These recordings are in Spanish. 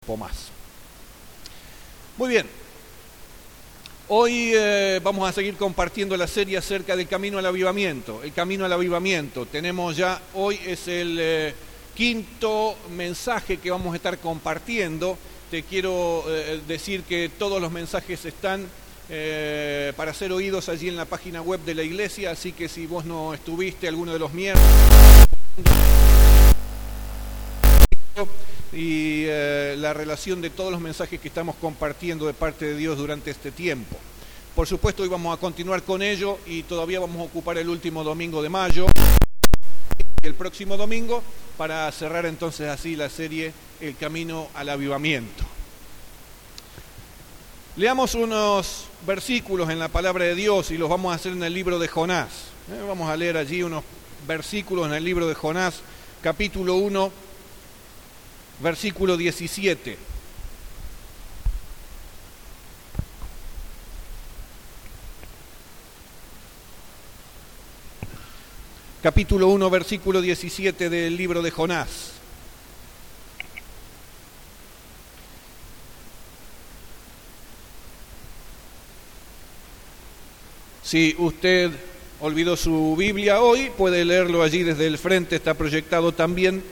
Más. Muy bien, hoy vamos a seguir compartiendo la serie acerca del camino al avivamiento. El camino al avivamiento, tenemos ya, hoy es el quinto mensaje que vamos a estar compartiendo. Te quiero decir que todos los mensajes están para ser oídos allí en la página web de la iglesia, así que si vos no estuviste alguno de los miércoles y la relación de todos los mensajes que estamos compartiendo de parte de Dios durante este tiempo. Por supuesto, hoy vamos a continuar con ello y todavía vamos a ocupar el último domingo de mayo, el próximo domingo, para cerrar entonces así la serie El Camino al Avivamiento. Leamos unos versículos en la palabra de Dios y los vamos a hacer en el libro de Jonás. Vamos a leer allí unos versículos en el libro de Jonás, capítulo 1, versículo 17. Capítulo 1, versículo 17 del libro de Jonás. Si usted olvidó su Biblia hoy, puede leerlo allí desde el frente, está proyectado también.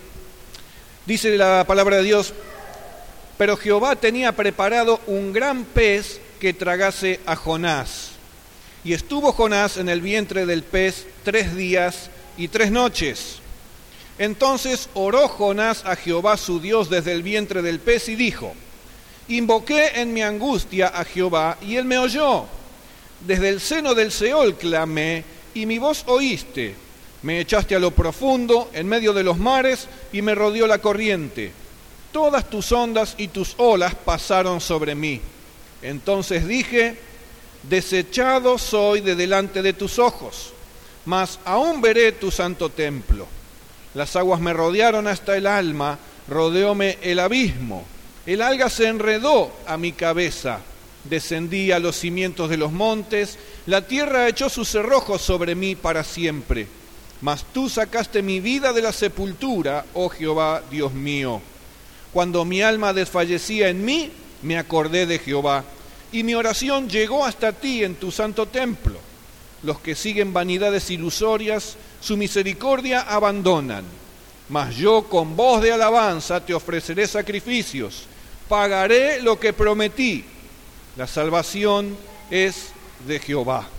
Dice la palabra de Dios: pero Jehová tenía preparado un gran pez que tragase a Jonás. Y estuvo Jonás en el vientre del pez 3 días y 3 noches. Entonces oró Jonás a Jehová su Dios desde el vientre del pez y dijo: invoqué en mi angustia a Jehová y él me oyó. Desde el seno del Seol clamé y mi voz oíste. Me echaste a lo profundo, en medio de los mares, y me rodeó la corriente. Todas tus ondas y tus olas pasaron sobre mí. Entonces dije: desechado soy de delante de tus ojos, mas aún veré tu santo templo. Las aguas me rodearon hasta el alma, rodeóme el abismo. El alga se enredó a mi cabeza. Descendí a los cimientos de los montes, la tierra echó sus cerrojos sobre mí para siempre. Mas tú sacaste mi vida de la sepultura, oh Jehová, Dios mío. Cuando mi alma desfallecía en mí, me acordé de Jehová, y mi oración llegó hasta ti en tu santo templo. Los que siguen vanidades ilusorias, su misericordia abandonan. Mas yo con voz de alabanza te ofreceré sacrificios, pagaré lo que prometí. La salvación es de Jehová.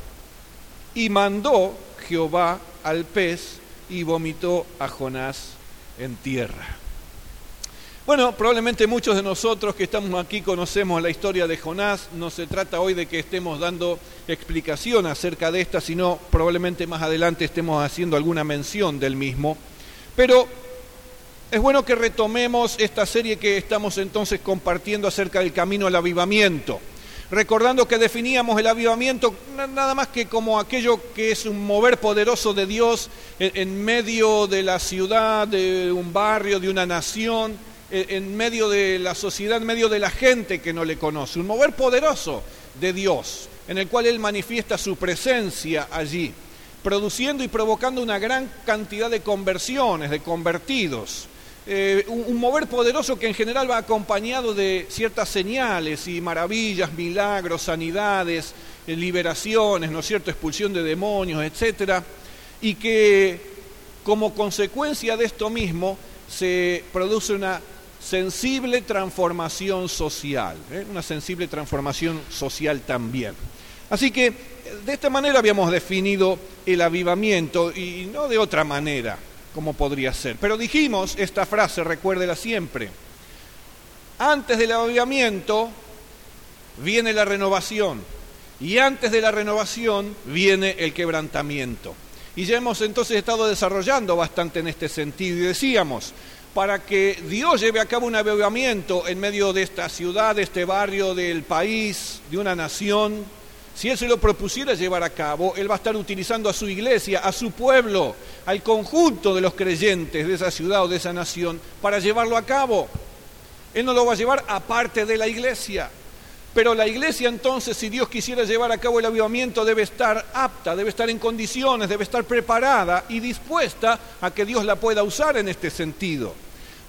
Y mandó Jehová al pez y vomitó a Jonás en tierra. Bueno, probablemente muchos de nosotros que estamos aquí conocemos la historia de Jonás. No se trata hoy de que estemos dando explicación acerca de esta, sino probablemente más adelante estemos haciendo alguna mención del mismo. Pero es bueno que retomemos esta serie que estamos entonces compartiendo acerca del camino al avivamiento. Recordando que definíamos el avivamiento nada más que como aquello que es un mover poderoso de Dios en medio de la ciudad, de un barrio, de una nación, en medio de la sociedad, en medio de la gente que no le conoce. Un mover poderoso de Dios, en el cual Él manifiesta su presencia allí, produciendo y provocando una gran cantidad de conversiones, de convertidos. Un mover poderoso que en general va acompañado de ciertas señales y maravillas, milagros, sanidades, liberaciones, ¿no es cierto?, expulsión de demonios, etcétera, y que como consecuencia de esto mismo se produce una sensible transformación social, una sensible transformación social también. Así que de esta manera habíamos definido el avivamiento y no de otra manera, como podría ser. Pero dijimos esta frase, recuérdela siempre: antes del avivamiento viene la renovación y antes de la renovación viene el quebrantamiento. Y ya hemos entonces estado desarrollando bastante en este sentido y decíamos, para que Dios lleve a cabo un avivamiento en medio de esta ciudad, de este barrio, del país, de una nación, si Él se lo propusiera llevar a cabo, Él va a estar utilizando a su iglesia, a su pueblo, al conjunto de los creyentes de esa ciudad o de esa nación para llevarlo a cabo. Él no lo va a llevar aparte de la iglesia. Pero la iglesia entonces, si Dios quisiera llevar a cabo el avivamiento, debe estar apta, debe estar en condiciones, debe estar preparada y dispuesta a que Dios la pueda usar en este sentido.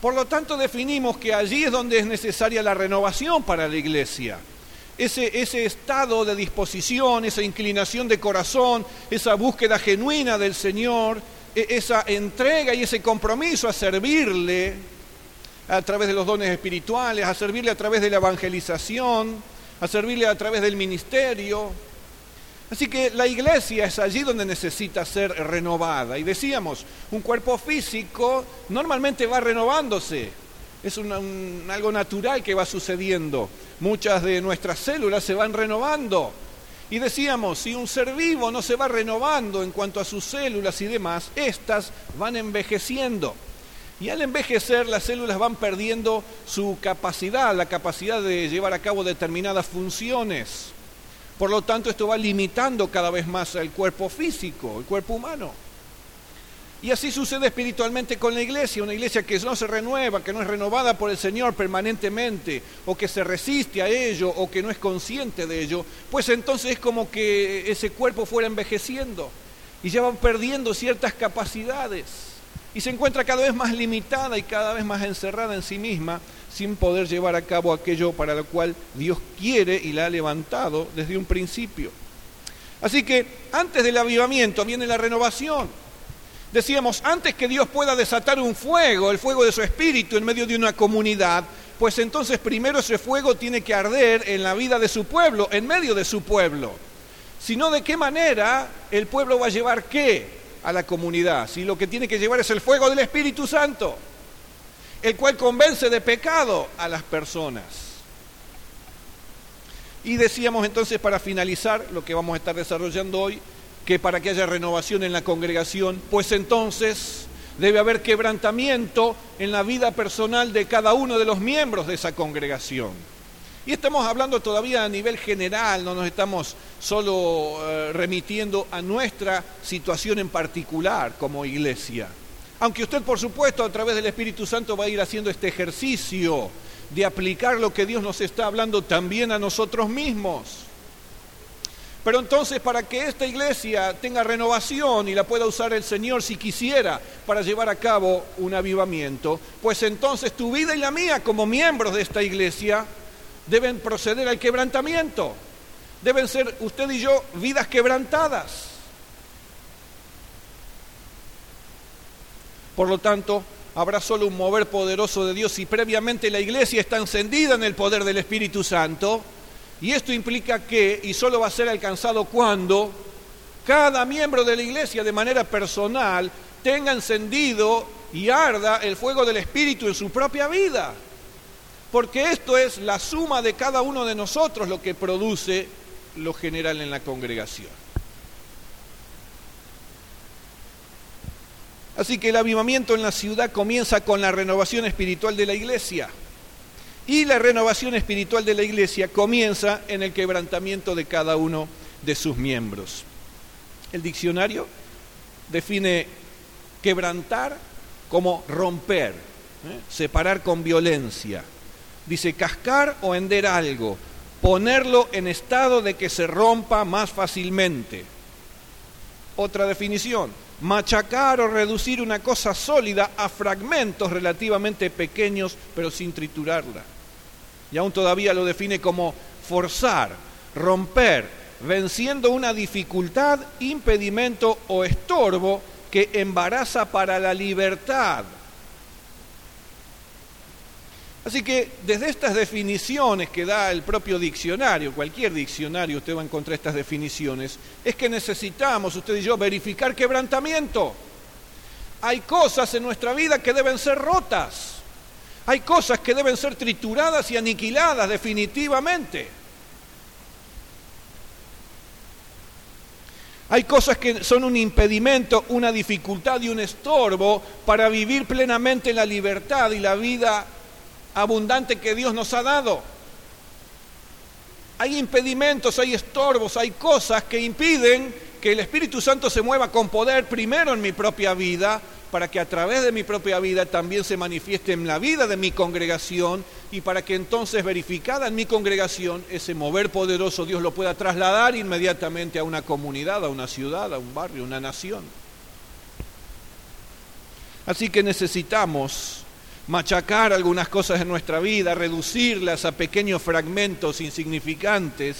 Por lo tanto, definimos que allí es donde es necesaria la renovación para la iglesia. Ese estado de disposición, esa inclinación de corazón, esa búsqueda genuina del Señor, esa entrega y ese compromiso a servirle a través de los dones espirituales, a servirle a través de la evangelización, a servirle a través del ministerio. Así que la iglesia es allí donde necesita ser renovada. Y decíamos, un cuerpo físico normalmente va renovándose. Es algo natural que va sucediendo. Muchas de nuestras células se van renovando. Y decíamos, si un ser vivo no se va renovando en cuanto a sus células y demás, éstas van envejeciendo. Y al envejecer, las células van perdiendo su capacidad, la capacidad de llevar a cabo determinadas funciones. Por lo tanto, esto va limitando cada vez más el cuerpo físico, el cuerpo humano. Y así sucede espiritualmente con la iglesia, una iglesia que no se renueva, que no es renovada por el Señor permanentemente, o que se resiste a ello, o que no es consciente de ello, pues entonces es como que ese cuerpo fuera envejeciendo, y ya van perdiendo ciertas capacidades, y se encuentra cada vez más limitada y cada vez más encerrada en sí misma, sin poder llevar a cabo aquello para lo cual Dios quiere y la ha levantado desde un principio. Así que antes del avivamiento viene la renovación. Decíamos, antes que Dios pueda desatar un fuego, el fuego de su Espíritu en medio de una comunidad, pues entonces primero ese fuego tiene que arder en la vida de su pueblo, en medio de su pueblo. Si no, ¿de qué manera el pueblo va a llevar qué a la comunidad? Si lo que tiene que llevar es el fuego del Espíritu Santo, el cual convence de pecado a las personas. Y decíamos entonces, para finalizar lo que vamos a estar desarrollando hoy, que para que haya renovación en la congregación, pues entonces debe haber quebrantamiento en la vida personal de cada uno de los miembros de esa congregación. Y estamos hablando todavía a nivel general, no nos estamos solo remitiendo a nuestra situación en particular como iglesia. Aunque usted, por supuesto, a través del Espíritu Santo va a ir haciendo este ejercicio de aplicar lo que Dios nos está hablando también a nosotros mismos. Pero entonces, para que esta iglesia tenga renovación y la pueda usar el Señor si quisiera para llevar a cabo un avivamiento, pues entonces tu vida y la mía como miembros de esta iglesia deben proceder al quebrantamiento. Deben ser usted y yo vidas quebrantadas. Por lo tanto, habrá solo un mover poderoso de Dios si previamente la iglesia está encendida en el poder del Espíritu Santo. Y esto implica que, y solo va a ser alcanzado cuando cada miembro de la iglesia de manera personal tenga encendido y arda el fuego del Espíritu en su propia vida. Porque esto es la suma de cada uno de nosotros lo que produce lo general en la congregación. Así que el avivamiento en la ciudad comienza con la renovación espiritual de la iglesia. Y la renovación espiritual de la iglesia comienza en el quebrantamiento de cada uno de sus miembros. El diccionario define quebrantar como romper, separar con violencia. Dice cascar o hender algo, ponerlo en estado de que se rompa más fácilmente. Otra definición, machacar o reducir una cosa sólida a fragmentos relativamente pequeños, pero sin triturarla. Y aún todavía lo define como forzar, romper, venciendo una dificultad, impedimento o estorbo que embaraza para la libertad. Así que desde estas definiciones que da el propio diccionario, cualquier diccionario usted va a encontrar estas definiciones, es que necesitamos, usted y yo, verificar quebrantamiento. Hay cosas en nuestra vida que deben ser rotas, hay cosas que deben ser trituradas y aniquiladas definitivamente. Hay cosas que son un impedimento, una dificultad y un estorbo para vivir plenamente la libertad y la vida abundante que Dios nos ha dado. Hay impedimentos, hay estorbos, hay cosas que impiden que el Espíritu Santo se mueva con poder primero en mi propia vida, para que a través de mi propia vida también se manifieste en la vida de mi congregación y para que entonces, verificada en mi congregación, ese mover poderoso Dios lo pueda trasladar inmediatamente a una comunidad, a una ciudad, a un barrio, a una nación. Así que necesitamos machacar algunas cosas en nuestra vida, reducirlas a pequeños fragmentos insignificantes.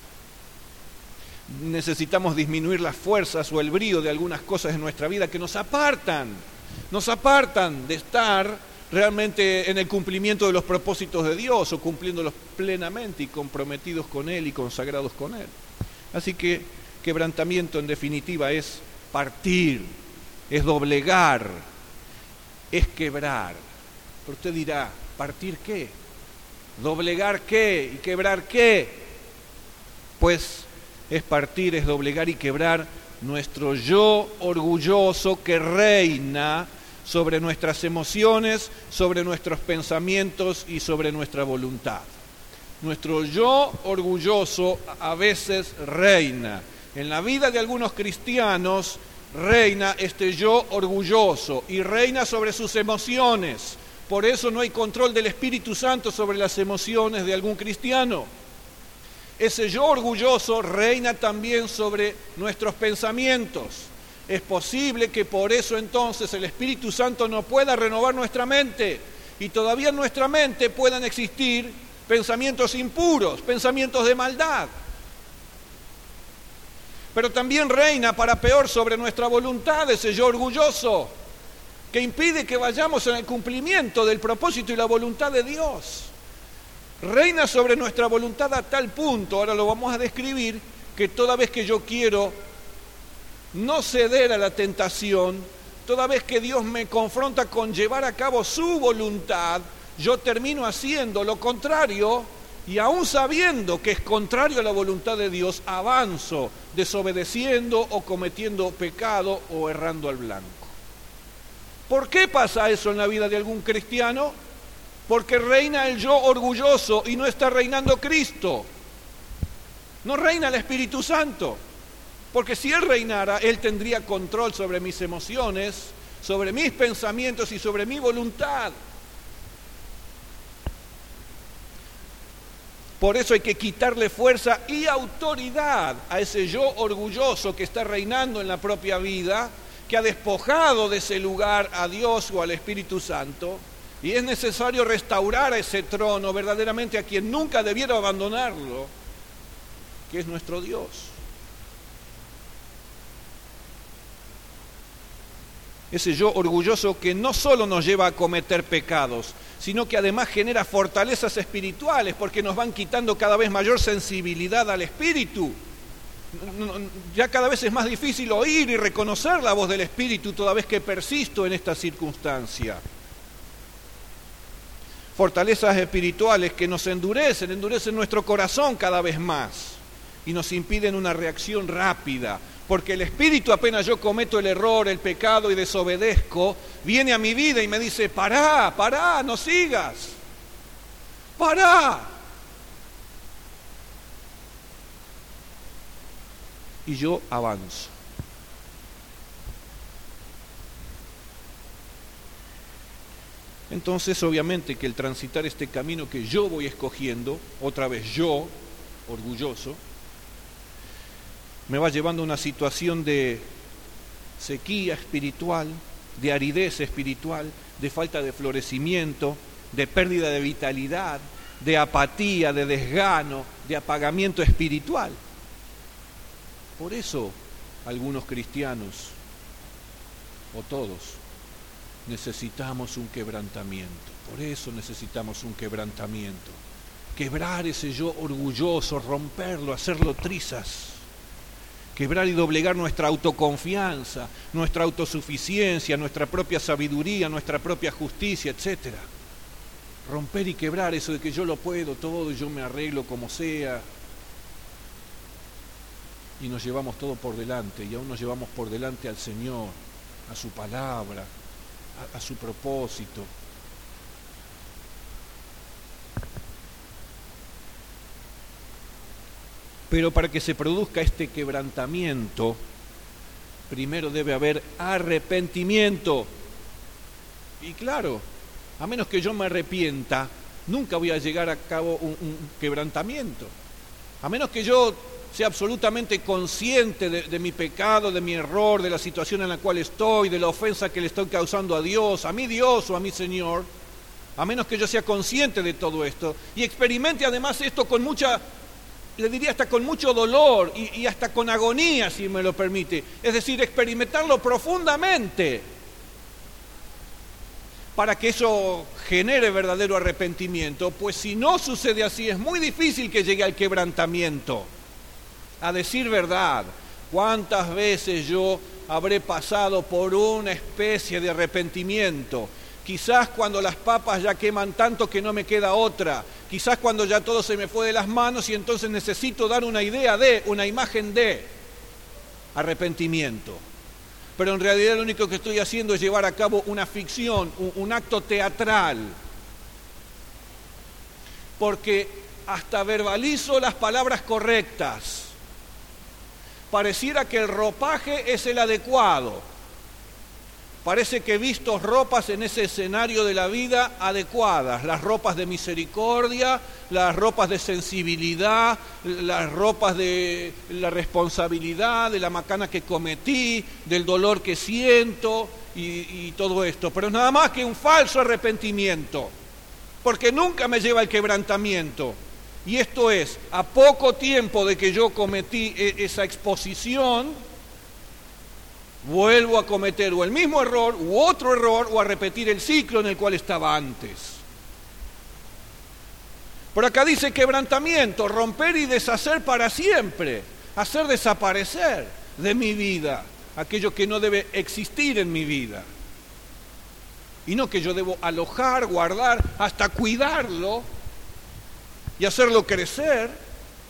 Necesitamos disminuir las fuerzas o el brío de algunas cosas en nuestra vida que nos apartan de estar realmente en el cumplimiento de los propósitos de Dios o cumpliéndolos plenamente y comprometidos con Él y consagrados con Él. Así que quebrantamiento en definitiva es partir, es doblegar, es quebrar. Pero usted dirá, ¿partir qué? ¿Doblegar qué? ¿Y quebrar qué? Pues es partir, es doblegar y quebrar nuestro yo orgulloso que reina sobre nuestras emociones, sobre nuestros pensamientos y sobre nuestra voluntad. Nuestro yo orgulloso a veces reina. En la vida de algunos cristianos reina este yo orgulloso y reina sobre sus emociones. Por eso no hay control del Espíritu Santo sobre las emociones de algún cristiano. Ese yo orgulloso reina también sobre nuestros pensamientos. Es posible que por eso entonces el Espíritu Santo no pueda renovar nuestra mente y todavía en nuestra mente puedan existir pensamientos impuros, pensamientos de maldad. Pero también reina para peor sobre nuestra voluntad ese yo orgulloso que impide que vayamos en el cumplimiento del propósito y la voluntad de Dios. Reina sobre nuestra voluntad a tal punto, ahora lo vamos a describir, que toda vez que yo quiero no ceder a la tentación, toda vez que Dios me confronta con llevar a cabo su voluntad, yo termino haciendo lo contrario y aún sabiendo que es contrario a la voluntad de Dios, avanzo desobedeciendo o cometiendo pecado o errando al blanco. ¿Por qué pasa eso en la vida de algún cristiano? Porque reina el yo orgulloso y no está reinando Cristo. No reina el Espíritu Santo. Porque si Él reinara, Él tendría control sobre mis emociones, sobre mis pensamientos y sobre mi voluntad. Por eso hay que quitarle fuerza y autoridad a ese yo orgulloso que está reinando en la propia vida, que ha despojado de ese lugar a Dios o al Espíritu Santo, y es necesario restaurar a ese trono verdaderamente a quien nunca debiera abandonarlo, que es nuestro Dios. Ese yo orgulloso que no solo nos lleva a cometer pecados, sino que además genera fortalezas espirituales, porque nos van quitando cada vez mayor sensibilidad al Espíritu. Ya cada vez es más difícil oír y reconocer la voz del Espíritu toda vez que persisto en esta circunstancia. Fortalezas espirituales que nos endurecen nuestro corazón cada vez más y nos impiden una reacción rápida, porque el Espíritu, apenas yo cometo el error, el pecado y desobedezco, viene a mi vida y me dice, pará, no sigas, pará. Y yo avanzo. Entonces, obviamente que el transitar este camino que yo voy escogiendo, otra vez yo, orgulloso, me va llevando a una situación de sequía espiritual, de aridez espiritual, de falta de florecimiento, de pérdida de vitalidad, de apatía, de desgano, de apagamiento espiritual. Por eso algunos cristianos, o todos, necesitamos un quebrantamiento. Por eso necesitamos un quebrantamiento. Quebrar ese yo orgulloso, romperlo, hacerlo trizas. Quebrar y doblegar nuestra autoconfianza, nuestra autosuficiencia, nuestra propia sabiduría, nuestra propia justicia, etc. Romper y quebrar eso de que yo lo puedo todo, yo me arreglo como sea. Y nos llevamos todo por delante, y aún nos llevamos por delante al Señor, a su palabra, a su propósito. Pero para que se produzca este quebrantamiento, primero debe haber arrepentimiento. Y claro, a menos que yo me arrepienta, nunca voy a llegar a cabo un quebrantamiento. A menos que yo sea absolutamente consciente de mi pecado, de mi error, de la situación en la cual estoy, de la ofensa que le estoy causando a Dios, a mi Dios o a mi Señor, a menos que yo sea consciente de todo esto y experimente además esto con mucha, le diría hasta con mucho dolor y hasta con agonía, si me lo permite. Es decir, experimentarlo profundamente para que eso genere verdadero arrepentimiento. Pues si no sucede así, es muy difícil que llegue al quebrantamiento. A decir verdad, ¿cuántas veces yo habré pasado por una especie de arrepentimiento? Quizás cuando las papas ya queman tanto que no me queda otra. Quizás cuando ya todo se me fue de las manos y entonces necesito dar una imagen de arrepentimiento. Pero en realidad lo único que estoy haciendo es llevar a cabo una ficción, un acto teatral. Porque hasta verbalizo las palabras correctas. Pareciera que el ropaje es el adecuado. Parece que he visto ropas en ese escenario de la vida adecuadas, las ropas de misericordia, las ropas de sensibilidad, las ropas de la responsabilidad, de la macana que cometí, del dolor que siento y todo esto. Pero es nada más que un falso arrepentimiento, porque nunca me lleva al quebrantamiento. Y esto es, a poco tiempo de que yo cometí esa exposición, vuelvo a cometer o el mismo error u otro error o a repetir el ciclo en el cual estaba antes. Por acá dice quebrantamiento, romper y deshacer para siempre, hacer desaparecer de mi vida aquello que no debe existir en mi vida. Y no que yo debo alojar, guardar, hasta cuidarlo y hacerlo crecer.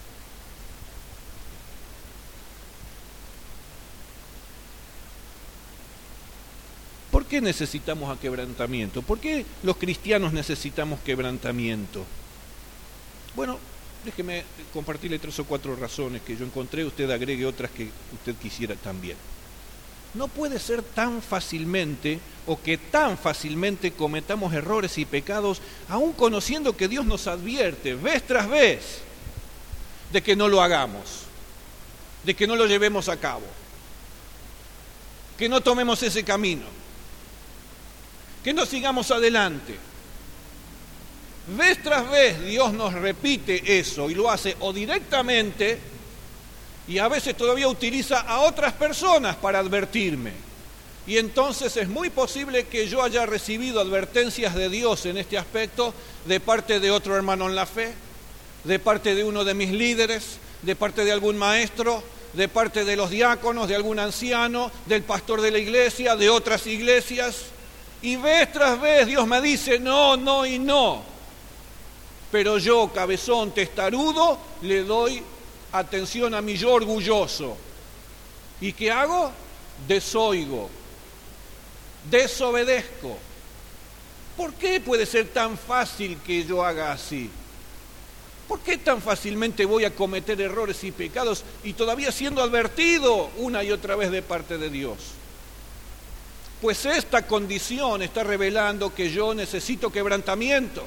¿Por qué necesitamos quebrantamiento? ¿Por qué los cristianos necesitamos quebrantamiento? Bueno, déjeme compartirle 3 o 4 razones que yo encontré, usted agregue otras que usted quisiera también. No puede ser tan fácilmente o que tan fácilmente cometamos errores y pecados, aun conociendo que Dios nos advierte vez tras vez de que no lo hagamos, de que no lo llevemos a cabo, que no tomemos ese camino, que no sigamos adelante. Vez tras vez Dios nos repite eso y lo hace o directamente y a veces todavía utiliza a otras personas para advertirme. Y entonces es muy posible que yo haya recibido advertencias de Dios en este aspecto de parte de otro hermano en la fe, de parte de uno de mis líderes, de parte de algún maestro, de parte de los diáconos, de algún anciano, del pastor de la iglesia, de otras iglesias. Y vez tras vez Dios me dice no, no y no. Pero yo, cabezón testarudo, le doy atención a mi yo orgulloso. ¿Y qué hago? Desoigo, desobedezco. ¿Por qué puede ser tan fácil que yo haga así? ¿Por qué tan fácilmente voy a cometer errores y pecados y todavía siendo advertido una y otra vez de parte de Dios? Pues esta condición está revelando que yo necesito quebrantamiento.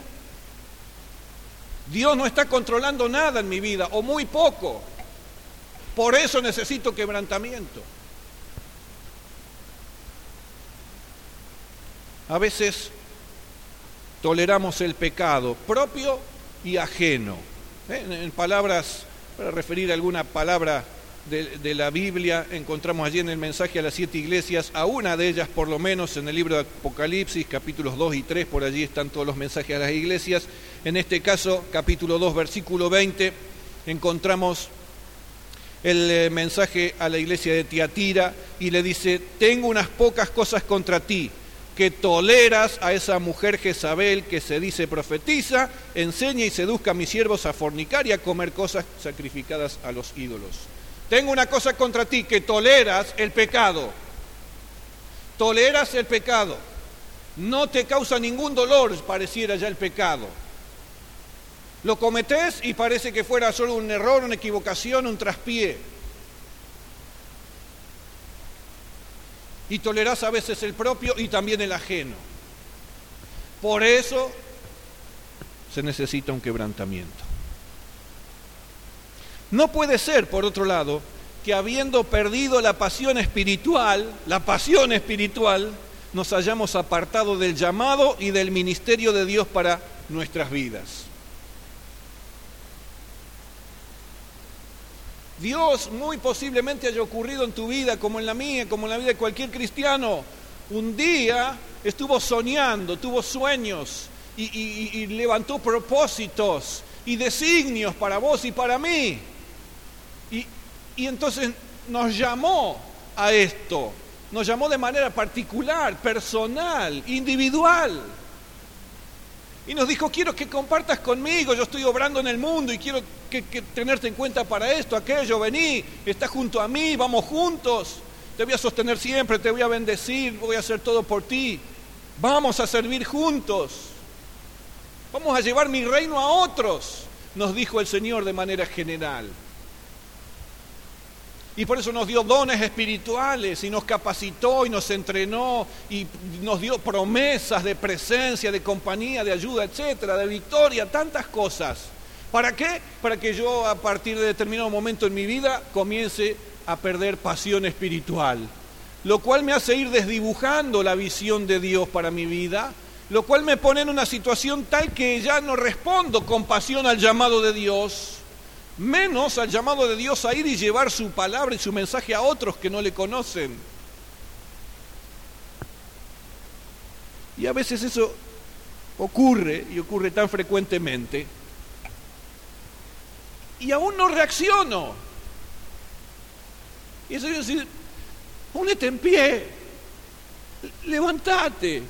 Dios no está controlando nada en mi vida, o muy poco. Por eso necesito quebrantamiento. A veces toleramos el pecado propio y ajeno. En palabras, para referir a alguna palabra de la Biblia, encontramos allí en el mensaje a las 7 iglesias, a una de ellas por lo menos en el libro de Apocalipsis, capítulos 2 y 3, por allí están todos los mensajes a las iglesias. En este caso, capítulo 2, versículo 20, encontramos el mensaje a la iglesia de Tiatira y le dice: tengo unas pocas cosas contra ti, que toleras a esa mujer Jezabel que se dice profetiza, enseña y seduzca a mis siervos a fornicar y a comer cosas sacrificadas a los ídolos. Tengo una cosa contra ti, que toleras el pecado. Toleras el pecado. No te causa ningún dolor, pareciera ya el pecado. Lo cometés y parece que fuera solo un error, una equivocación, un traspié. Y tolerás a veces el propio y también el ajeno. Por eso se necesita un quebrantamiento. No puede ser, por otro lado, que habiendo perdido la pasión espiritual, nos hayamos apartado del llamado y del ministerio de Dios para nuestras vidas. Dios muy posiblemente haya ocurrido en tu vida, como en la mía, como en la vida de cualquier cristiano. Un día estuvo soñando, tuvo sueños y levantó propósitos y designios para vos y para mí. Y entonces nos llamó a esto, nos llamó de manera particular, personal, individual. Y nos dijo, quiero que compartas conmigo, yo estoy obrando en el mundo y quiero que tenerte en cuenta para esto, aquello, vení, estás junto a mí, vamos juntos, te voy a sostener siempre, te voy a bendecir, voy a hacer todo por ti, vamos a servir juntos, vamos a llevar mi reino a otros, nos dijo el Señor de manera general. Y por eso nos dio dones espirituales y nos capacitó y nos entrenó y nos dio promesas de presencia, de compañía, de ayuda, etcétera, de victoria, tantas cosas. ¿Para qué? Para que yo a partir de determinado momento en mi vida comience a perder pasión espiritual, lo cual me hace ir desdibujando la visión de Dios para mi vida, lo cual me pone en una situación tal que ya no respondo con pasión al llamado de Dios, menos al llamado de Dios a ir y llevar su palabra y su mensaje a otros que no le conocen. Y a veces eso ocurre, y ocurre tan frecuentemente, y aún no reacciono. Y eso es decir, ponete en pie, levantate,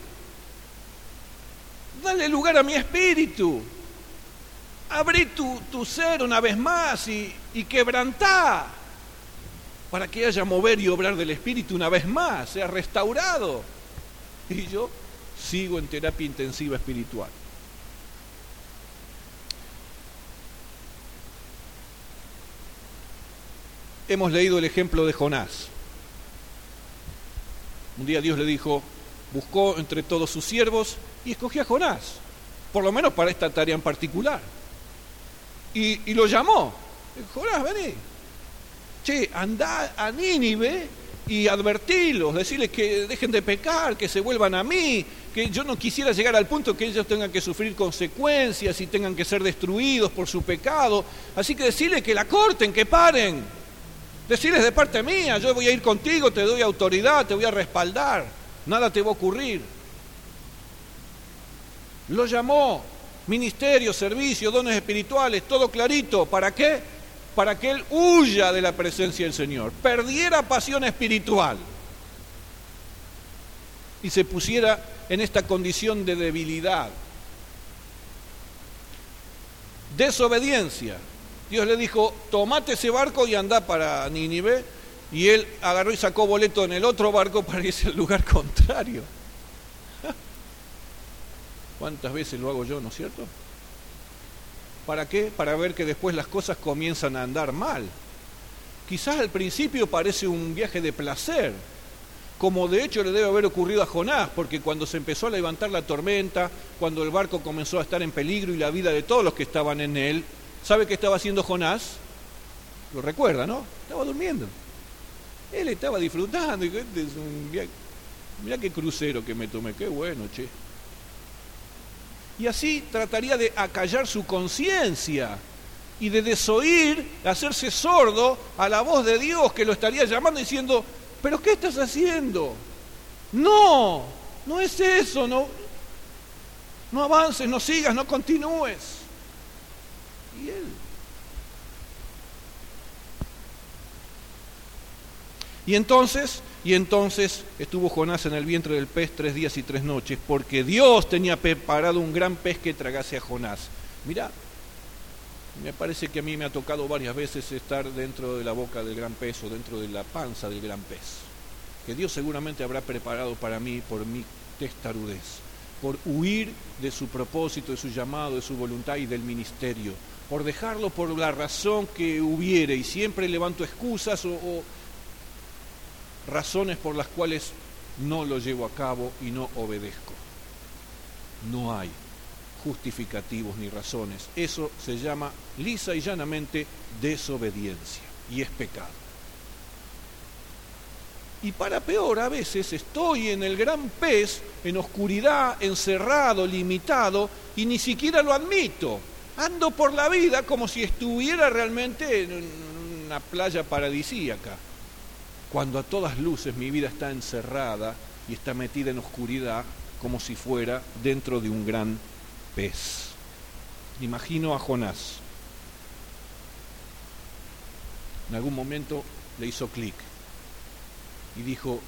dale lugar a mi espíritu. Abrí tu ser una vez más y quebrantá para que haya mover y obrar del Espíritu una vez más, sea restaurado. Y yo sigo en terapia intensiva espiritual. Hemos leído el ejemplo de Jonás. Un día Dios le dijo, buscó entre todos sus siervos y escogió a Jonás, por lo menos para esta tarea en particular. Y lo llamó. Jonás, vení. Che, andá a Nínive y advertilos, decirles que dejen de pecar, que se vuelvan a mí, que yo no quisiera llegar al punto que ellos tengan que sufrir consecuencias y tengan que ser destruidos por su pecado. Así que decirles que la corten, que paren. Decirles de parte mía, yo voy a ir contigo, te doy autoridad, te voy a respaldar, nada te va a ocurrir. Lo llamó. Ministerio, servicio, dones espirituales, todo clarito. ¿Para qué? Para que él huya de la presencia del Señor, perdiera pasión espiritual y se pusiera en esta condición de debilidad. Desobediencia. Dios le dijo, tomate ese barco y andá para Nínive, y él agarró y sacó boleto en el otro barco para irse al lugar contrario. ¿Cuántas veces lo hago yo, no es cierto? ¿Para qué? Para ver que después las cosas comienzan a andar mal. Quizás al principio parece un viaje de placer, como de hecho le debe haber ocurrido a Jonás, porque cuando se empezó a levantar la tormenta, cuando el barco comenzó a estar en peligro y la vida de todos los que estaban en él, ¿sabe qué estaba haciendo Jonás? Lo recuerda, ¿no? Estaba durmiendo. Él estaba disfrutando. Y mirá qué crucero que me tomé, qué bueno, che. Y así trataría de acallar su conciencia y de desoír, hacerse sordo a la voz de Dios que lo estaría llamando diciendo, ¿pero qué estás haciendo? No es eso, no avances, no sigas, no continúes. Y entonces estuvo Jonás en el vientre del pez 3 días y 3 noches, porque Dios tenía preparado un gran pez que tragase a Jonás. Mirá, me parece que a mí me ha tocado varias veces estar dentro de la boca del gran pez o dentro de la panza del gran pez, que Dios seguramente habrá preparado para mí por mi testarudez, por huir de su propósito, de su llamado, de su voluntad y del ministerio, por dejarlo por la razón que hubiere, y siempre levanto excusas o razones por las cuales no lo llevo a cabo y no obedezco. No hay justificativos ni razones. Eso se llama lisa y llanamente desobediencia y es pecado. Y para peor, a veces estoy en el gran pez, en oscuridad, encerrado, limitado, y ni siquiera lo admito. Ando por la vida como si estuviera realmente en una playa paradisíaca, cuando a todas luces mi vida está encerrada y está metida en oscuridad, como si fuera dentro de un gran pez. Imagino a Jonás. En algún momento le hizo clic y dijo,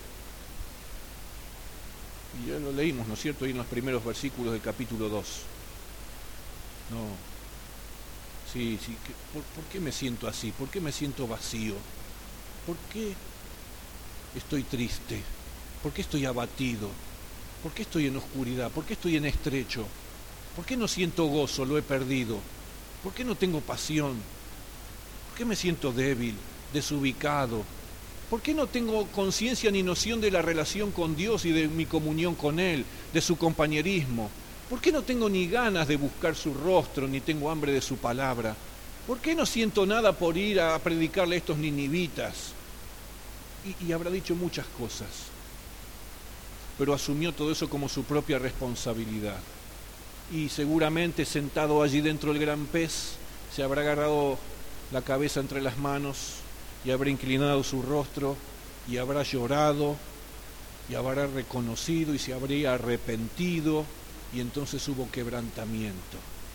y ya lo leímos, ¿no es cierto?, ahí en los primeros versículos del capítulo 2. No, sí, ¿por qué me siento así? ¿Por qué me siento vacío? ¿Por qué estoy triste? ¿Por qué estoy abatido? ¿Por qué estoy en oscuridad? ¿Por qué estoy en estrecho? ¿Por qué no siento gozo? Lo he perdido. ¿Por qué no tengo pasión? ¿Por qué me siento débil, desubicado? ¿Por qué no tengo conciencia ni noción de la relación con Dios y de mi comunión con Él, de su compañerismo? ¿Por qué no tengo ni ganas de buscar su rostro, ni tengo hambre de su palabra? ¿Por qué no siento nada por ir a predicarle a estos ninivitas? Y habrá dicho muchas cosas, pero asumió todo eso como su propia responsabilidad. Y seguramente sentado allí dentro del gran pez, se habrá agarrado la cabeza entre las manos y habrá inclinado su rostro y habrá llorado y habrá reconocido y se habría arrepentido, y entonces hubo quebrantamiento.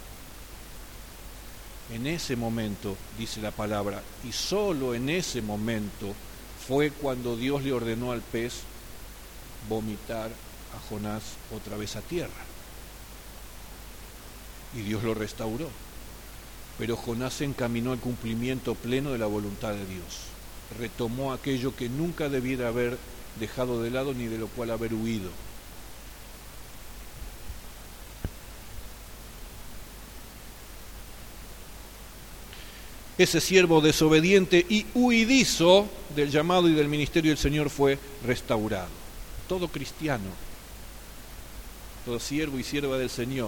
En ese momento, dice la palabra, y solo en ese momento fue cuando Dios le ordenó al pez vomitar a Jonás otra vez a tierra. Y Dios lo restauró. Pero Jonás se encaminó al cumplimiento pleno de la voluntad de Dios. Retomó aquello que nunca debiera haber dejado de lado ni de lo cual haber huido. Ese siervo desobediente y huidizo del llamado y del ministerio del Señor fue restaurado. Todo cristiano, todo siervo y sierva del Señor,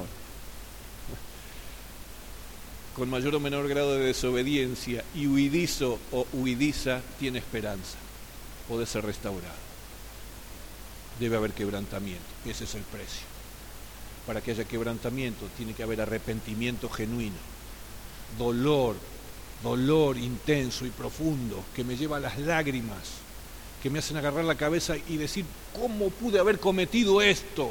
con mayor o menor grado de desobediencia y huidizo o huidiza, tiene esperanza, puede ser restaurado. Debe haber quebrantamiento, ese es el precio. Para que haya quebrantamiento tiene que haber arrepentimiento genuino, dolor intenso y profundo que me lleva a las lágrimas, que me hacen agarrar la cabeza y decir, ¿cómo pude haber cometido esto?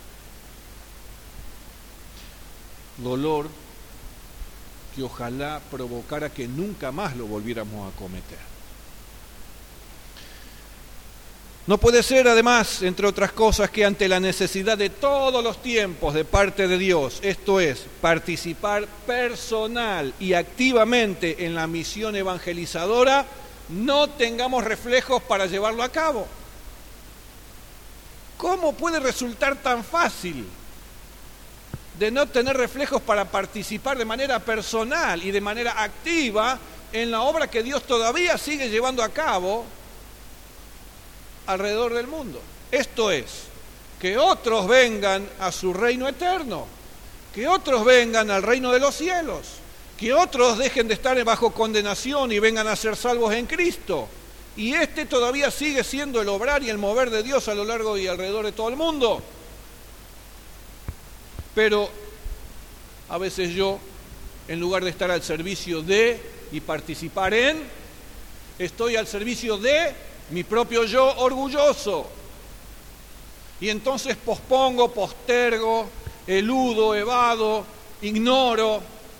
Dolor que ojalá provocara que nunca más lo volviéramos a cometer. No puede ser, además, entre otras cosas, que ante la necesidad de todos los tiempos de parte de Dios, esto es, participar personal y activamente en la misión evangelizadora, no tengamos reflejos para llevarlo a cabo. ¿Cómo puede resultar tan fácil de no tener reflejos para participar de manera personal y de manera activa en la obra que Dios todavía sigue llevando a cabo alrededor del mundo? Esto es, que otros vengan a su reino eterno, que otros vengan al reino de los cielos, que otros dejen de estar bajo condenación y vengan a ser salvos en Cristo. Y este todavía sigue siendo el obrar y el mover de Dios a lo largo y alrededor de todo el mundo. Pero a veces yo, en lugar de estar al servicio de y participar en, estoy al servicio de mi propio yo orgulloso. Y entonces pospongo, postergo, eludo, evado, ignoro.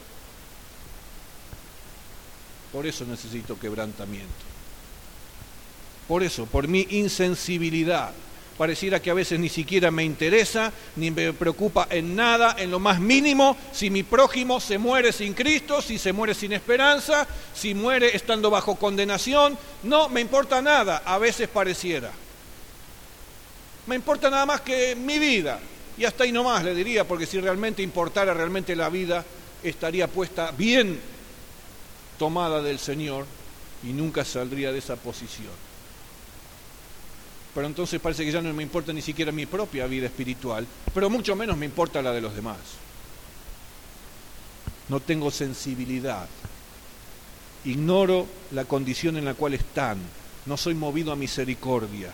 Por eso necesito quebrantamiento. Por eso, por mi insensibilidad. Pareciera que a veces ni siquiera me interesa, ni me preocupa en nada, en lo más mínimo, si mi prójimo se muere sin Cristo, si se muere sin esperanza, si muere estando bajo condenación. No me importa nada, a veces pareciera. Me importa nada más que mi vida. Y hasta ahí nomás le diría, porque si realmente importara realmente la vida, estaría puesta bien tomada del Señor y nunca saldría de esa posición. Pero entonces parece que ya no me importa ni siquiera mi propia vida espiritual, pero mucho menos me importa la de los demás. No tengo sensibilidad. Ignoro la condición en la cual están no soy movido a misericordia.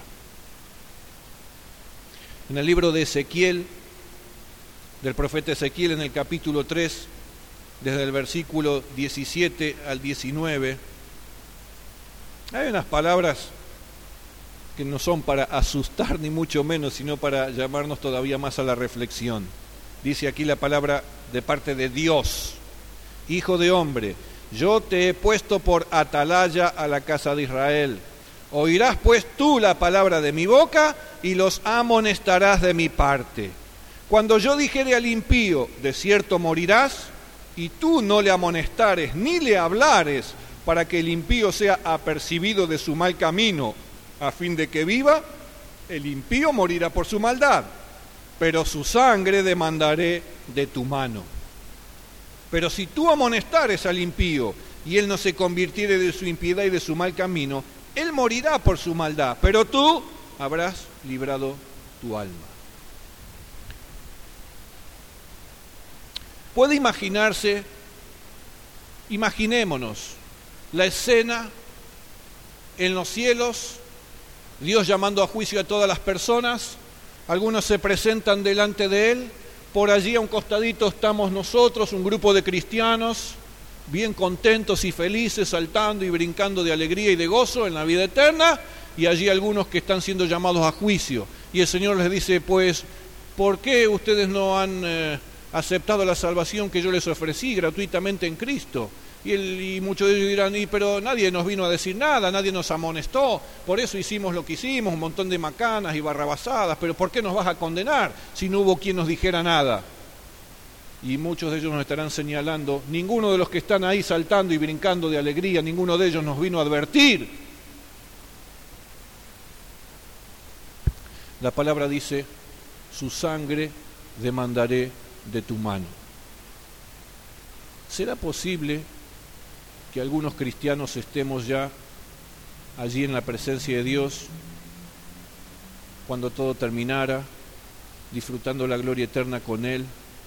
En el libro de Ezequiel, del profeta Ezequiel, en el capítulo 3, desde el versículo 17 al 19, hay unas palabras que no son para asustar ni mucho menos, sino para llamarnos todavía más a la reflexión. Dice aquí la palabra de parte de Dios: Hijo de hombre, yo te he puesto por atalaya a la casa de Israel. Oirás pues tú la palabra de mi boca y los amonestarás de mi parte. Cuando yo dijere al impío, de cierto morirás, y tú no le amonestares ni le hablares, para que el impío sea apercibido de su mal camino, a fin de que viva, el impío morirá por su maldad, pero su sangre demandaré de tu mano. Pero si tú amonestares al impío, y él no se convirtiere de su impiedad y de su mal camino, él morirá por su maldad, pero tú habrás librado tu alma. Puede imaginarse, imaginémonos la escena en los cielos, Dios llamando a juicio a todas las personas, algunos se presentan delante de Él, por allí a un costadito estamos nosotros, un grupo de cristianos, bien contentos y felices, saltando y brincando de alegría y de gozo en la vida eterna, y allí algunos que están siendo llamados a juicio. Y el Señor les dice, pues, ¿por qué ustedes no han aceptado la salvación que yo les ofrecí gratuitamente en Cristo? Y muchos de ellos dirán, pero nadie nos vino a decir nada, nadie nos amonestó, por eso hicimos lo que hicimos, un montón de macanas y barrabasadas, pero ¿por qué nos vas a condenar si no hubo quien nos dijera nada? Y muchos de ellos nos estarán señalando, ninguno de los que están ahí saltando y brincando de alegría, ninguno de ellos nos vino a advertir. La palabra dice, su sangre demandaré de tu mano. ¿Será posible que algunos cristianos estemos ya allí en la presencia de Dios cuando todo terminara, disfrutando la gloria eterna con Él,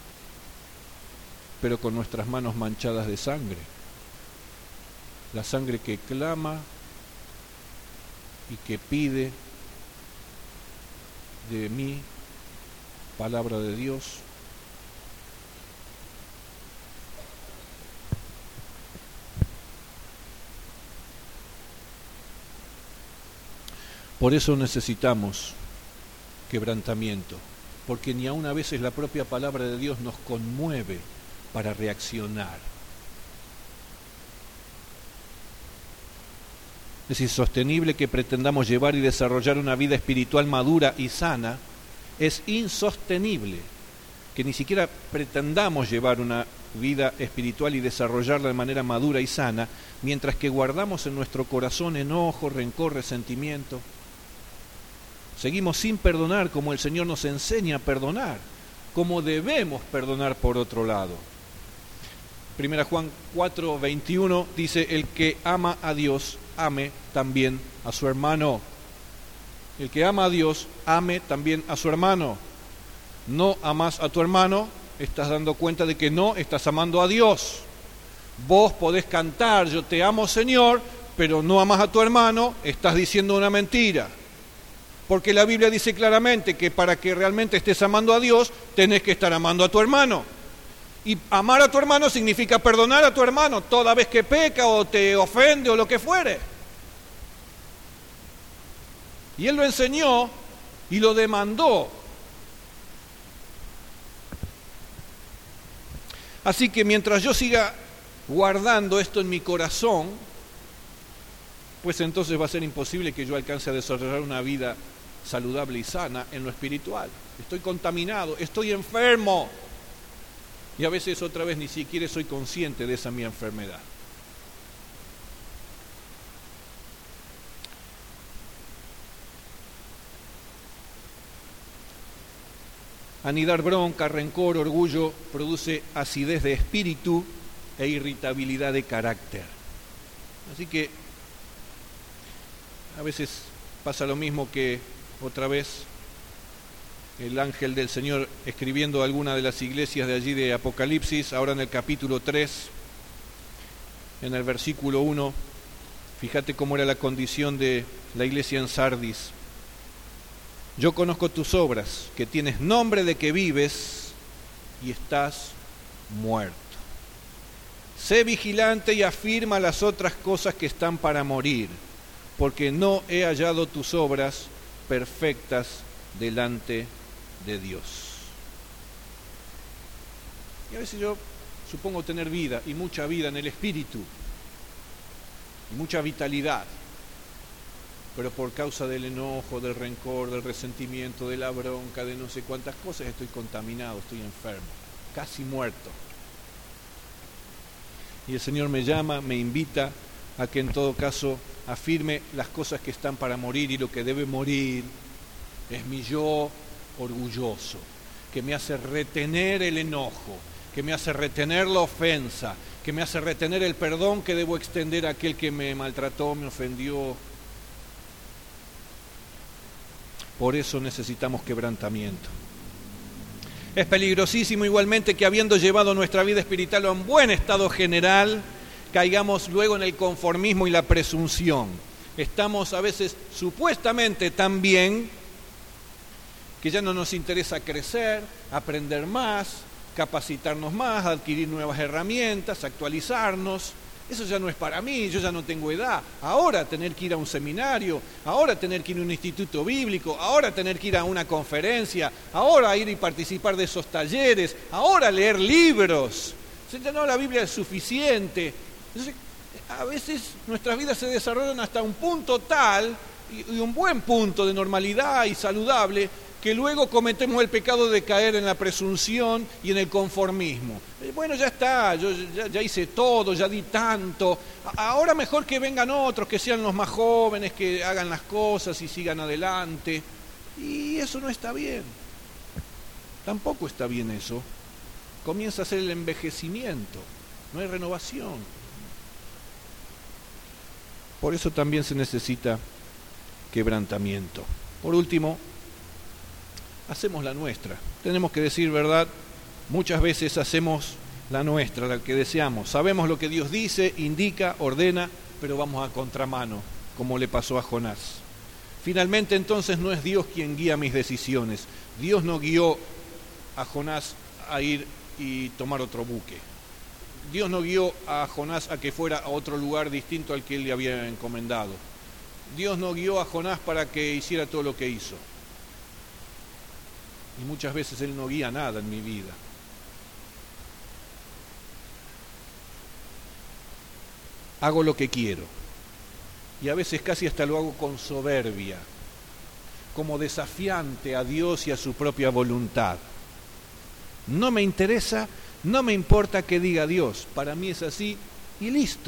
pero con nuestras manos manchadas de sangre? La sangre que clama y que pide de mí palabra de Dios. Por eso necesitamos quebrantamiento, porque ni aun a veces la propia palabra de Dios nos conmueve para reaccionar. Es insostenible que pretendamos llevar y desarrollar una vida espiritual madura y sana. Es insostenible que ni siquiera pretendamos llevar una vida espiritual y desarrollarla de manera madura y sana, mientras que guardamos en nuestro corazón enojo, rencor, resentimiento. Seguimos sin perdonar como el Señor nos enseña a perdonar, como debemos perdonar por otro lado. 1 Juan 4:21 dice, el que ama a Dios, ame también a su hermano. El que ama a Dios, ame también a su hermano. No amas a tu hermano, estás dando cuenta de que no estás amando a Dios. Vos podés cantar, yo te amo Señor, pero no amas a tu hermano, estás diciendo una mentira. Porque la Biblia dice claramente que para que realmente estés amando a Dios, tenés que estar amando a tu hermano. Y amar a tu hermano significa perdonar a tu hermano toda vez que peca o te ofende o lo que fuere. Y Él lo enseñó y lo demandó. Así que mientras yo siga guardando esto en mi corazón, pues entonces va a ser imposible que yo alcance a desarrollar una vida saludable y sana en lo espiritual. Estoy contaminado, estoy enfermo. Y a veces otra vez ni siquiera soy consciente de esa mi enfermedad. Anidar bronca, rencor, orgullo produce acidez de espíritu e irritabilidad de carácter. Así que a veces pasa lo mismo que otra vez el ángel del Señor escribiendo a alguna de las iglesias de allí de Apocalipsis, ahora en el capítulo 3, en el versículo 1, Fíjate cómo era la condición de la iglesia en Sardis. Yo conozco tus obras, que tienes nombre de que vives y estás muerto. Sé vigilante y afirma las otras cosas que están para morir, porque no he hallado tus obras perfectas delante de Dios. Y a veces yo supongo tener vida, y mucha vida en el espíritu, y mucha vitalidad, pero por causa del enojo, del rencor, del resentimiento, de la bronca, de no sé cuántas cosas, estoy contaminado, estoy enfermo, casi muerto. Y el Señor me llama, me invita a que en todo caso afirme las cosas que están para morir, y lo que debe morir es mi yo orgulloso, que me hace retener el enojo, que me hace retener la ofensa, que me hace retener el perdón que debo extender a aquel que me maltrató, me ofendió. Por eso necesitamos quebrantamiento. Es peligrosísimo igualmente que, habiendo llevado nuestra vida espiritual a un buen estado general, caigamos luego en el conformismo y la presunción. Estamos a veces supuestamente tan bien que ya no nos interesa crecer, aprender más, capacitarnos más, adquirir nuevas herramientas, actualizarnos. Eso ya no es para mí, yo ya no tengo edad. Ahora tener que ir a un seminario, ahora tener que ir a un instituto bíblico, ahora tener que ir a una conferencia, ahora ir y participar de esos talleres, ahora leer libros. Ya no, la Biblia es suficiente. Entonces, a veces nuestras vidas se desarrollan hasta un punto tal, y un buen punto de normalidad y saludable, que luego cometemos el pecado de caer en la presunción y en el conformismo. Bueno, ya está, yo ya hice todo, ya di tanto, ahora mejor que vengan otros, que sean los más jóvenes, que hagan las cosas y sigan adelante. Y eso no está bien, tampoco está bien eso. Comienza a ser el envejecimiento, no hay renovación. Por eso también se necesita quebrantamiento. Por último, hacemos la nuestra. Tenemos que decir verdad, muchas veces hacemos la nuestra, la que deseamos. Sabemos lo que Dios dice, indica, ordena, pero vamos a contramano, como le pasó a Jonás. Finalmente, entonces, no es Dios quien guía mis decisiones. Dios no guió a Jonás a ir y tomar otro buque. Dios no guió a Jonás a que fuera a otro lugar distinto al que él le había encomendado. Dios no guió a Jonás para que hiciera todo lo que hizo. Y muchas veces Él no guía nada en mi vida. Hago lo que quiero. Y a veces casi hasta lo hago con soberbia, como desafiante a Dios y a su propia voluntad. No me interesa, no me importa qué diga Dios. Para mí es así y listo.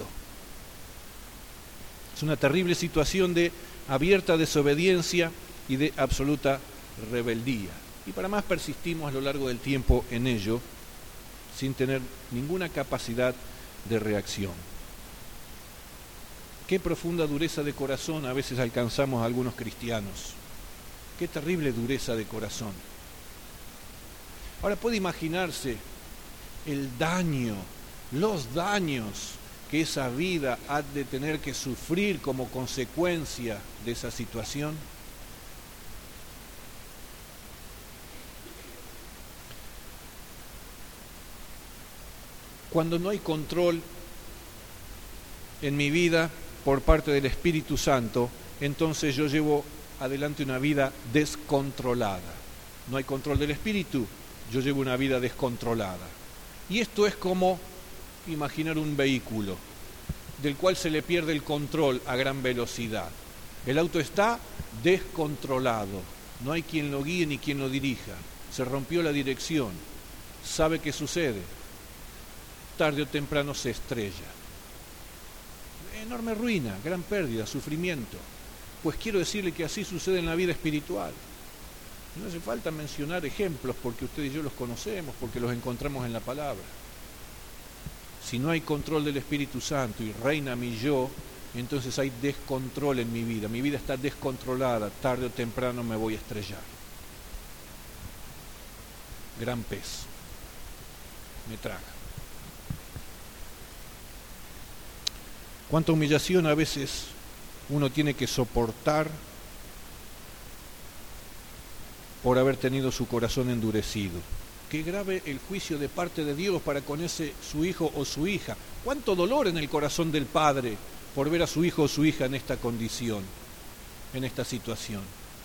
Es una terrible situación de abierta desobediencia y de absoluta rebeldía. Y para más persistimos a lo largo del tiempo en ello, sin tener ninguna capacidad de reacción. Qué profunda dureza de corazón a veces alcanzamos a algunos cristianos. Qué terrible dureza de corazón. Ahora puede imaginarse el daño, los daños que esa vida ha de tener que sufrir como consecuencia de esa situación. Cuando no hay control en mi vida por parte del Espíritu Santo, entonces yo llevo adelante una vida descontrolada. No hay control del Espíritu, yo llevo una vida descontrolada. Y esto es como imaginar un vehículo del cual se le pierde el control a gran velocidad. El auto está descontrolado, no hay quien lo guíe ni quien lo dirija. Se rompió la dirección. ¿Sabe qué sucede? Tarde o temprano se estrella. Enorme ruina, gran pérdida, sufrimiento. Pues quiero decirle que así sucede en la vida espiritual. No hace falta mencionar ejemplos porque usted y yo los conocemos, porque los encontramos en la palabra. Si no hay control del Espíritu Santo y reina mi yo, entonces hay descontrol en mi vida. Mi vida está descontrolada, tarde o temprano me voy a estrellar. Gran pez. Me traga. Cuánta humillación a veces uno tiene que soportar por haber tenido su corazón endurecido. Qué grave el juicio de parte de Dios para con ese su hijo o su hija. Cuánto dolor en el corazón del padre por ver a su hijo o su hija en esta condición, en esta situación.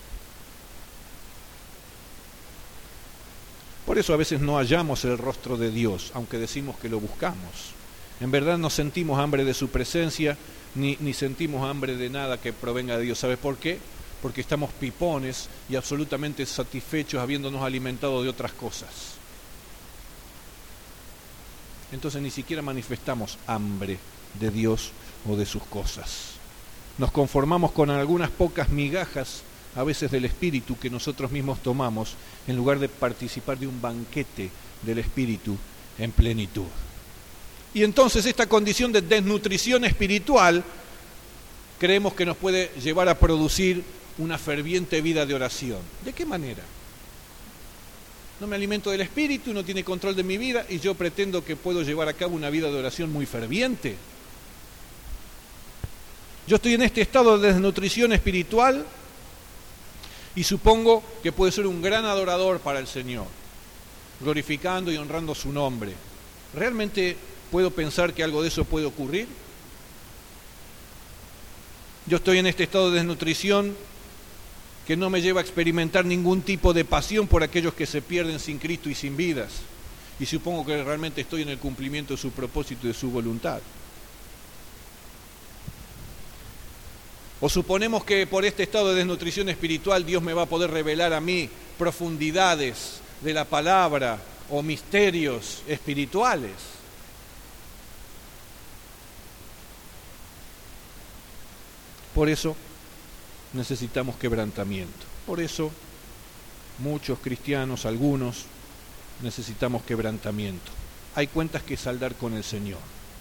Por eso a veces no hallamos el rostro de Dios, aunque decimos que lo buscamos. En verdad no sentimos hambre de su presencia, ni sentimos hambre de nada que provenga de Dios. ¿Sabes por qué? Porque estamos pipones y absolutamente satisfechos habiéndonos alimentado de otras cosas. Entonces ni siquiera manifestamos hambre de Dios o de sus cosas. Nos conformamos con algunas pocas migajas, a veces del Espíritu, que nosotros mismos tomamos, en lugar de participar de un banquete del Espíritu en plenitud. Y entonces esta condición de desnutrición espiritual creemos que nos puede llevar a producir una ferviente vida de oración. ¿De qué manera? No me alimento del Espíritu, no tiene control de mi vida y yo pretendo que puedo llevar a cabo una vida de oración muy ferviente. Yo estoy en este estado de desnutrición espiritual y supongo que puedo ser un gran adorador para el Señor, glorificando y honrando su nombre. ¿Realmente puedo pensar que algo de eso puede ocurrir? Yo estoy en este estado de desnutrición que no me lleva a experimentar ningún tipo de pasión por aquellos que se pierden sin Cristo y sin vidas. Y supongo que realmente estoy en el cumplimiento de su propósito y de su voluntad. O suponemos que por este estado de desnutrición espiritual Dios me va a poder revelar a mí profundidades de la palabra o misterios espirituales. Por eso necesitamos quebrantamiento. Por eso muchos cristianos, algunos, necesitamos quebrantamiento. Hay cuentas que saldar con el Señor.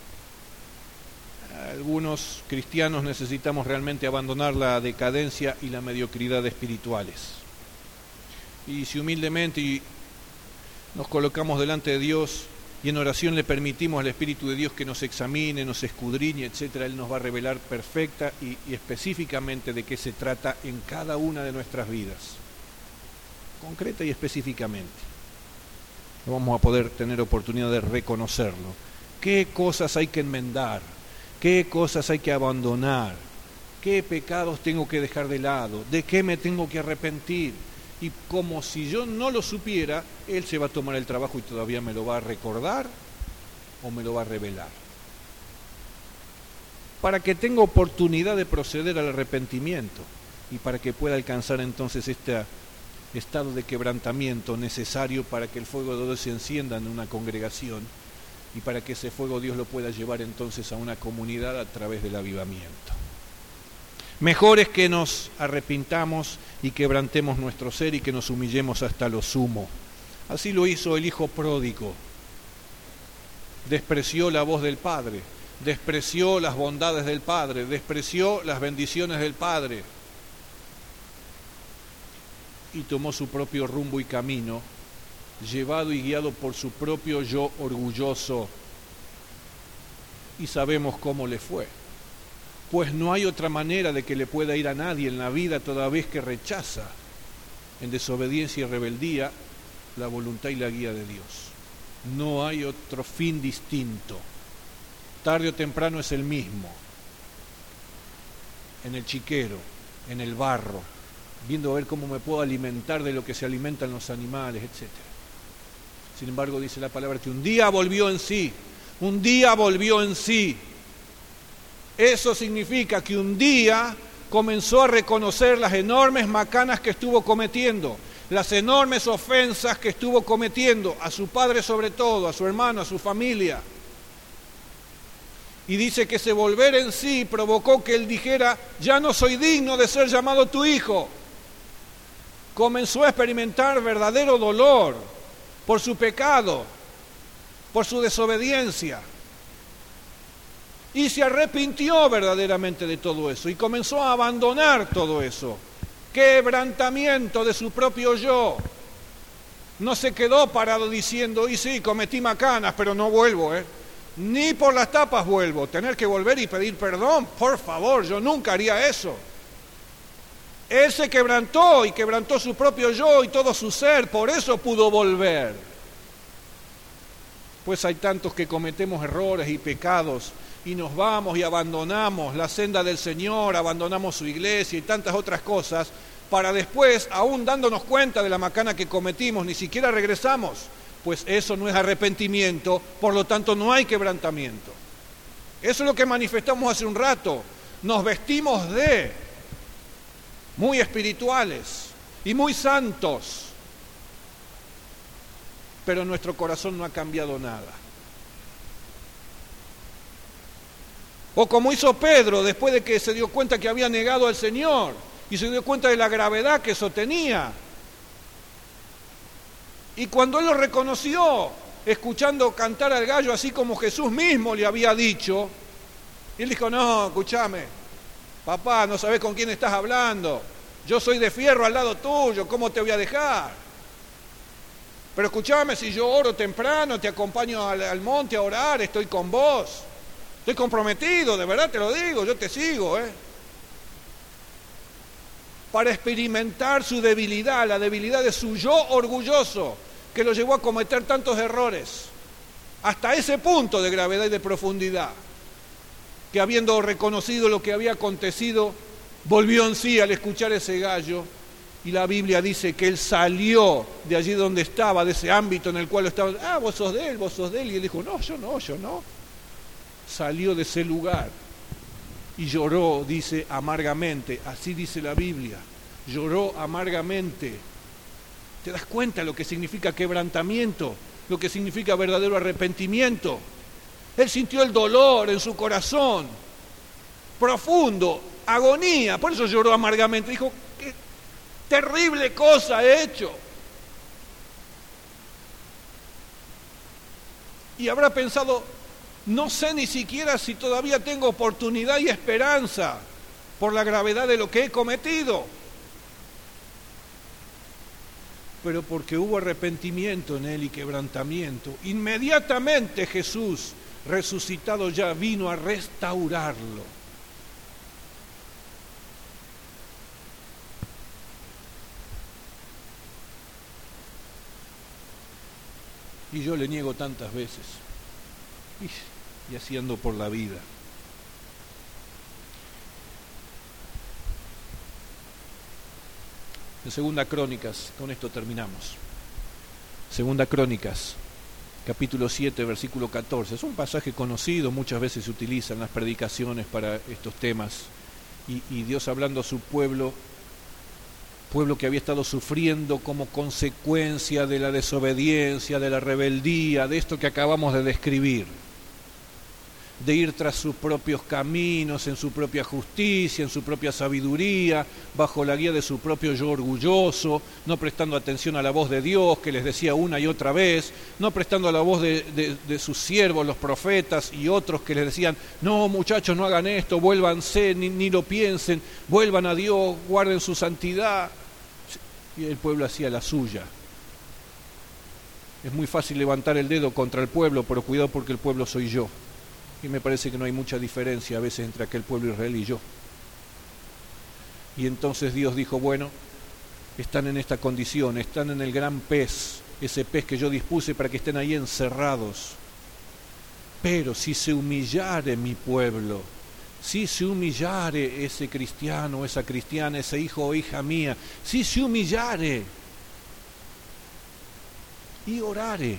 Algunos cristianos necesitamos realmente abandonar la decadencia y la mediocridad espirituales. Y si humildemente nos colocamos delante de Dios y en oración le permitimos al Espíritu de Dios que nos examine, nos escudriñe, etcétera, Él nos va a revelar perfecta y específicamente de qué se trata en cada una de nuestras vidas, concreta y específicamente. Vamos a poder tener oportunidad de reconocerlo. ¿Qué cosas hay que enmendar? ¿Qué cosas hay que abandonar? ¿Qué pecados tengo que dejar de lado? ¿De qué me tengo que arrepentir? Y como si yo no lo supiera, Él se va a tomar el trabajo y todavía me lo va a recordar o me lo va a revelar. Para que tenga oportunidad de proceder al arrepentimiento y para que pueda alcanzar entonces este estado de quebrantamiento necesario para que el fuego de Dios se encienda en una congregación y para que ese fuego Dios lo pueda llevar entonces a una comunidad a través del avivamiento. Mejor es que nos arrepintamos y quebrantemos nuestro ser y que nos humillemos hasta lo sumo. Así lo hizo el hijo pródigo. Despreció la voz del Padre, despreció las bondades del Padre, despreció las bendiciones del Padre y tomó su propio rumbo y camino, llevado y guiado por su propio yo orgulloso. Y sabemos cómo le fue. Pues no hay otra manera de que le pueda ir a nadie en la vida toda vez que rechaza en desobediencia y rebeldía la voluntad y la guía de Dios. No hay otro fin distinto. Tarde o temprano es el mismo. En el chiquero, en el barro, viendo a ver cómo me puedo alimentar de lo que se alimentan los animales, etc. Sin embargo, dice la palabra que un día volvió en sí. Un día volvió en sí. Eso significa que un día comenzó a reconocer las enormes macanas que estuvo cometiendo, las enormes ofensas que estuvo cometiendo, a su padre sobre todo, a su hermano, a su familia. Y dice que ese volver en sí provocó que él dijera, ya no soy digno de ser llamado tu hijo. Comenzó a experimentar verdadero dolor por su pecado, por su desobediencia. Y se arrepintió verdaderamente de todo eso y comenzó a abandonar todo eso. Quebrantamiento de su propio yo. No se quedó parado diciendo, y sí, cometí macanas, pero no vuelvo, Ni por las tapas vuelvo. Tener que volver y pedir perdón, por favor, yo nunca haría eso. Él se quebrantó y quebrantó su propio yo y todo su ser, por eso pudo volver. Pues hay tantos que cometemos errores y pecados y nos vamos y abandonamos la senda del Señor, abandonamos su iglesia y tantas otras cosas, para después, aún dándonos cuenta de la macana que cometimos, ni siquiera regresamos. Pues eso no es arrepentimiento, por lo tanto no hay quebrantamiento. Eso es lo que manifestamos hace un rato. Nos vestimos de muy espirituales y muy santos, pero nuestro corazón no ha cambiado nada. O como hizo Pedro después de que se dio cuenta que había negado al Señor y se dio cuenta de la gravedad que eso tenía. Y cuando él lo reconoció, escuchando cantar al gallo así como Jesús mismo le había dicho, él dijo, no, escúchame, papá, no sabés con quién estás hablando, yo soy de fierro al lado tuyo, ¿cómo te voy a dejar? Pero escúchame, si yo oro temprano, te acompaño al monte a orar, estoy con vos, estoy comprometido, de verdad te lo digo, yo te sigo, para experimentar su debilidad, la debilidad de su yo orgulloso, que lo llevó a cometer tantos errores, hasta ese punto de gravedad y de profundidad, que habiendo reconocido lo que había acontecido, volvió en sí al escuchar ese gallo, y la Biblia dice que él salió de allí donde estaba, de ese ámbito en el cual estaba, vos sos de él, y él dijo, no, yo no, salió de ese lugar, y lloró, dice, amargamente, así dice la Biblia, lloró amargamente. ¿Te das cuenta lo que significa quebrantamiento? Lo que significa verdadero arrepentimiento. Él sintió el dolor en su corazón, profundo, agonía, por eso lloró amargamente, dijo, qué terrible cosa he hecho. Y habrá pensado, no sé ni siquiera si todavía tengo oportunidad y esperanza por la gravedad de lo que he cometido. Pero porque hubo arrepentimiento en él y quebrantamiento, inmediatamente Jesús, resucitado ya, vino a restaurarlo. Y yo le niego tantas veces. Y así ando por la vida. En Segunda Crónicas, con esto terminamos. Segunda Crónicas, capítulo 7, versículo 14. Es un pasaje conocido, muchas veces se utiliza en las predicaciones para estos temas. Y Dios hablando a su pueblo que había estado sufriendo como consecuencia de la desobediencia, de la rebeldía, de esto que acabamos de describir, de ir tras sus propios caminos, en su propia justicia, en su propia sabiduría, bajo la guía de su propio yo orgulloso, no prestando atención a la voz de Dios, que les decía una y otra vez, no prestando a la voz de sus siervos, los profetas y otros que les decían, no muchachos, no hagan esto, vuélvanse, ni lo piensen, vuelvan a Dios, guarden su santidad. Y el pueblo hacía la suya. Es muy fácil levantar el dedo contra el pueblo, pero cuidado porque el pueblo soy yo. Y me parece que no hay mucha diferencia a veces entre aquel pueblo israelí y yo. Y entonces Dios dijo, bueno, están en esta condición, están en el gran pez, ese pez que yo dispuse para que estén ahí encerrados. Pero si se humillare mi pueblo, si se humillare ese cristiano, esa cristiana, ese hijo o hija mía, si se humillare y orare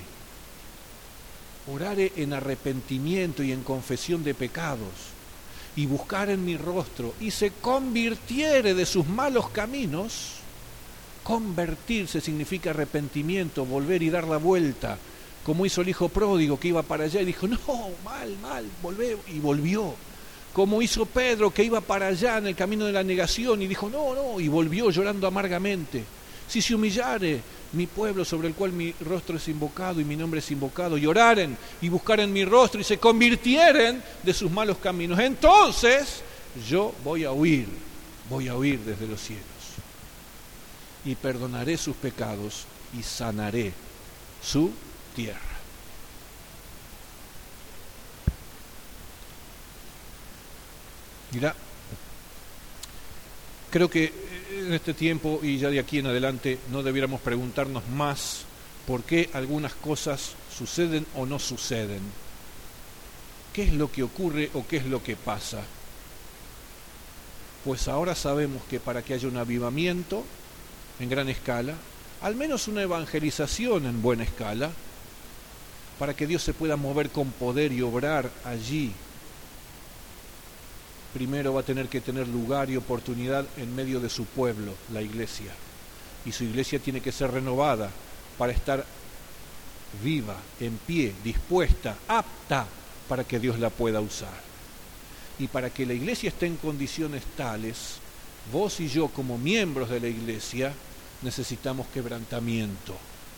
en arrepentimiento y en confesión de pecados, y buscar en mi rostro, y se convirtiere de sus malos caminos. Convertirse significa arrepentimiento, volver y dar la vuelta, como hizo el hijo pródigo que iba para allá y dijo, no, mal, volvé, y volvió. Como hizo Pedro que iba para allá en el camino de la negación y dijo, no, y volvió llorando amargamente. Si se humillare mi pueblo sobre el cual mi rostro es invocado y mi nombre es invocado, y oraren y buscaren mi rostro y se convirtieren de sus malos caminos, entonces yo voy a huir desde los cielos y perdonaré sus pecados y sanaré su tierra. Mirá, creo que en este tiempo y ya de aquí en adelante no debiéramos preguntarnos más por qué algunas cosas suceden o no suceden. ¿Qué es lo que ocurre o qué es lo que pasa? Pues ahora sabemos que para que haya un avivamiento en gran escala, al menos una evangelización en buena escala, para que Dios se pueda mover con poder y obrar allí, primero va a tener que tener lugar y oportunidad en medio de su pueblo, la iglesia. Y su iglesia tiene que ser renovada para estar viva, en pie, dispuesta, apta para que Dios la pueda usar. Y para que la iglesia esté en condiciones tales, vos y yo como miembros de la iglesia necesitamos quebrantamiento.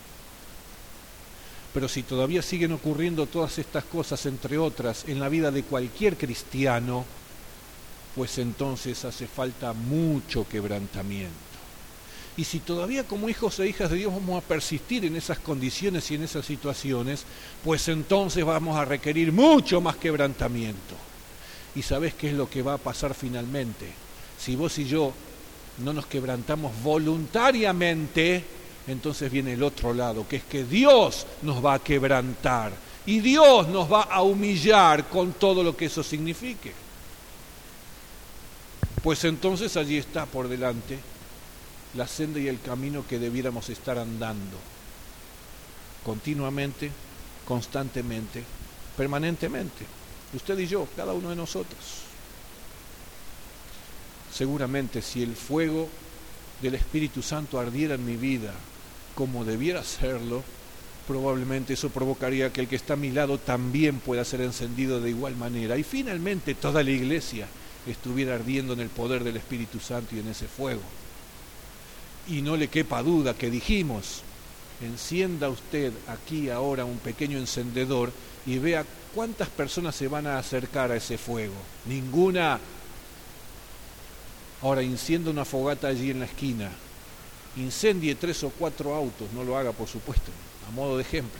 Pero si todavía siguen ocurriendo todas estas cosas, entre otras, en la vida de cualquier cristiano, pues entonces hace falta mucho quebrantamiento. Y si todavía como hijos e hijas de Dios vamos a persistir en esas condiciones y en esas situaciones, pues entonces vamos a requerir mucho más quebrantamiento. ¿Y sabés qué es lo que va a pasar finalmente? Si vos y yo no nos quebrantamos voluntariamente, entonces viene el otro lado, que es que Dios nos va a quebrantar y Dios nos va a humillar con todo lo que eso signifique. Pues entonces allí está por delante la senda y el camino que debiéramos estar andando continuamente, constantemente, permanentemente. Usted y yo, cada uno de nosotros. Seguramente si el fuego del Espíritu Santo ardiera en mi vida como debiera serlo, probablemente eso provocaría que el que está a mi lado también pueda ser encendido de igual manera. Y finalmente toda la iglesia estuviera ardiendo en el poder del Espíritu Santo y en ese fuego. Y no le quepa duda que dijimos, encienda usted aquí ahora un pequeño encendedor y vea cuántas personas se van a acercar a ese fuego. Ninguna. Ahora encienda una fogata allí en la esquina, incendie 3 o 4 autos, no lo haga por supuesto, a modo de ejemplo,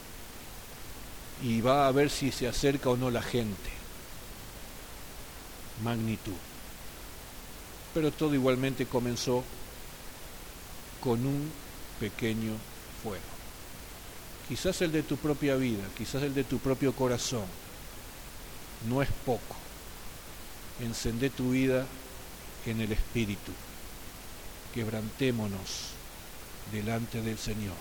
y va a ver si se acerca o no la gente. Magnitud. Pero todo igualmente comenzó con un pequeño fuego. Quizás el de tu propia vida, quizás el de tu propio corazón. No es poco. Encendé tu vida en el Espíritu. Quebrantémonos delante del Señor.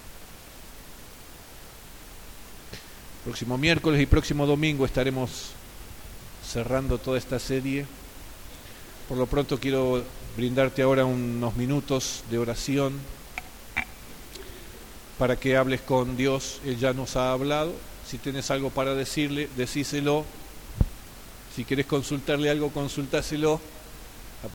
Próximo miércoles y próximo domingo estaremos cerrando toda esta serie. Por lo pronto quiero brindarte ahora unos minutos de oración para que hables con Dios. Él ya nos ha hablado. Si tienes algo para decirle, decíselo. Si querés consultarle algo, consultáselo.